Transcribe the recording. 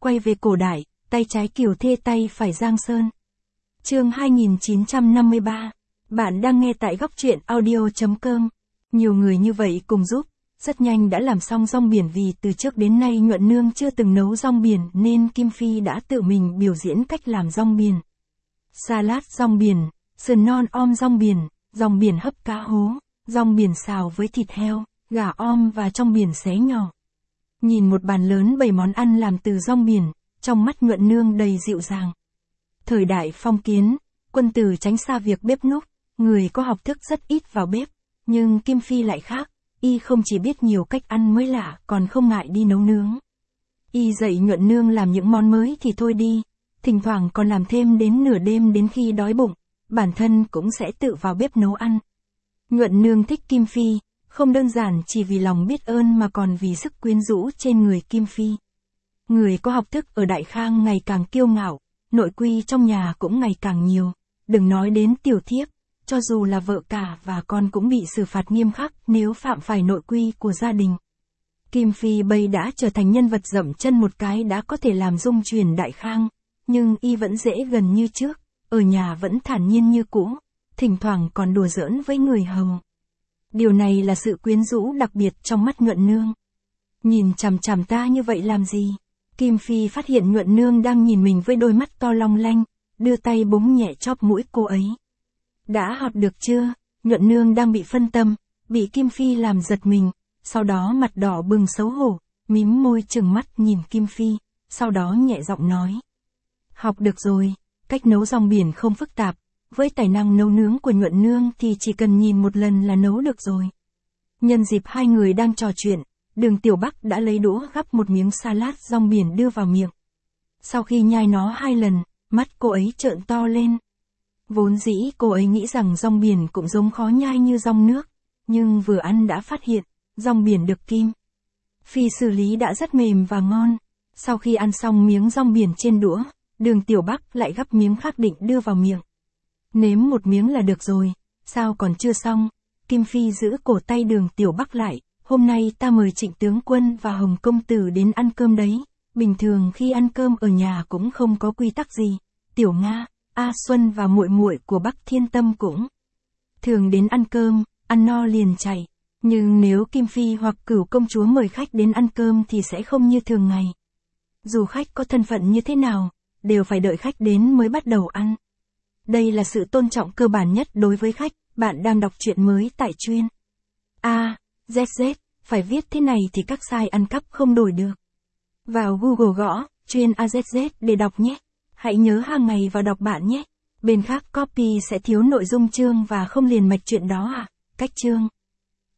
quay về cổ đại, tay trái Kiều Thê tay phải Giang Sơn. Chương 2953. Bạn đang nghe tại góc truyện audio.com. Nhiều người như vậy cùng giúp, rất nhanh đã làm xong rong biển vì từ trước đến nay Nhuận Nương chưa từng nấu rong biển nên Kim Phi đã tự mình biểu diễn cách làm rong biển. Salad rong biển, sườn non om rong biển hấp cá hố, rong biển xào với thịt heo, gà om và trong biển xé nhỏ. Nhìn một bàn lớn bày món ăn làm từ rong biển, trong mắt Nhuận Nương đầy dịu dàng. Thời đại phong kiến, quân tử tránh xa việc bếp núc, người có học thức rất ít vào bếp, nhưng Kim Phi lại khác, y không chỉ biết nhiều cách ăn mới lạ còn không ngại đi nấu nướng. Y dạy Nhuận Nương làm những món mới thì thôi đi, thỉnh thoảng còn làm thêm đến nửa đêm đến khi đói bụng, bản thân cũng sẽ tự vào bếp nấu ăn. Nhuận Nương thích Kim Phi, không đơn giản chỉ vì lòng biết ơn mà còn vì sức quyến rũ trên người Kim Phi. Người có học thức ở Đại Khang ngày càng kiêu ngạo, nội quy trong nhà cũng ngày càng nhiều, đừng nói đến tiểu thiếp, cho dù là vợ cả và con cũng bị xử phạt nghiêm khắc nếu phạm phải nội quy của gia đình. Kim Phi bây đã trở thành nhân vật dậm chân một cái đã có thể làm rung chuyển Đại Khang, nhưng y vẫn dễ gần như trước, ở nhà vẫn thản nhiên như cũ, thỉnh thoảng còn đùa giỡn với người hầu. Điều này là sự quyến rũ đặc biệt trong mắt Nhuận Nương. Nhìn chằm chằm ta như vậy làm gì? Kim Phi phát hiện Nhuận Nương đang nhìn mình với đôi mắt to long lanh, đưa tay búng nhẹ chóp mũi cô ấy. Đã học được chưa? Nhuận Nương đang bị phân tâm, bị Kim Phi làm giật mình, sau đó mặt đỏ bừng xấu hổ, mím môi trừng mắt nhìn Kim Phi, sau đó nhẹ giọng nói. Học được rồi, cách nấu rong biển không phức tạp, với tài năng nấu nướng của Nhuận Nương thì chỉ cần nhìn một lần là nấu được rồi. Nhân dịp hai người đang trò chuyện, Đường Tiểu Bắc đã lấy đũa gắp một miếng salad rong biển đưa vào miệng. Sau khi nhai nó 2 lần, mắt cô ấy trợn to lên. Vốn dĩ cô ấy nghĩ rằng rong biển cũng giống khó nhai như rong nước, nhưng vừa ăn đã phát hiện, rong biển được Kim Phi xử lý đã rất mềm và ngon. Sau khi ăn xong miếng rong biển trên đũa, Đường Tiểu Bắc lại gắp miếng khác định đưa vào miệng. Nếm một miếng là được rồi, sao còn chưa xong? Kim Phi giữ cổ tay Đường Tiểu Bắc lại, hôm nay ta mời Trịnh tướng quân và Hồng công tử đến ăn cơm đấy, bình thường khi ăn cơm ở nhà cũng không có quy tắc gì, Tiểu Nga, A Xuân và muội muội của Bắc Thiên Tâm cũng thường đến ăn cơm, ăn no liền chạy, nhưng nếu Kim Phi hoặc Cửu công chúa mời khách đến ăn cơm thì sẽ không như thường ngày. Dù khách có thân phận như thế nào, đều phải đợi khách đến mới bắt đầu ăn. Đây là sự tôn trọng cơ bản nhất đối với khách. Bạn đang đọc truyện mới tại Chuyên AZZ, phải viết thế này thì các site ăn cắp không đổi được. Vào Google gõ Chuyên AZZ để đọc nhé. Hãy nhớ hàng ngày vào đọc bạn nhé. Bên khác copy sẽ thiếu nội dung chương và không liền mạch chuyện đó à. Cách chương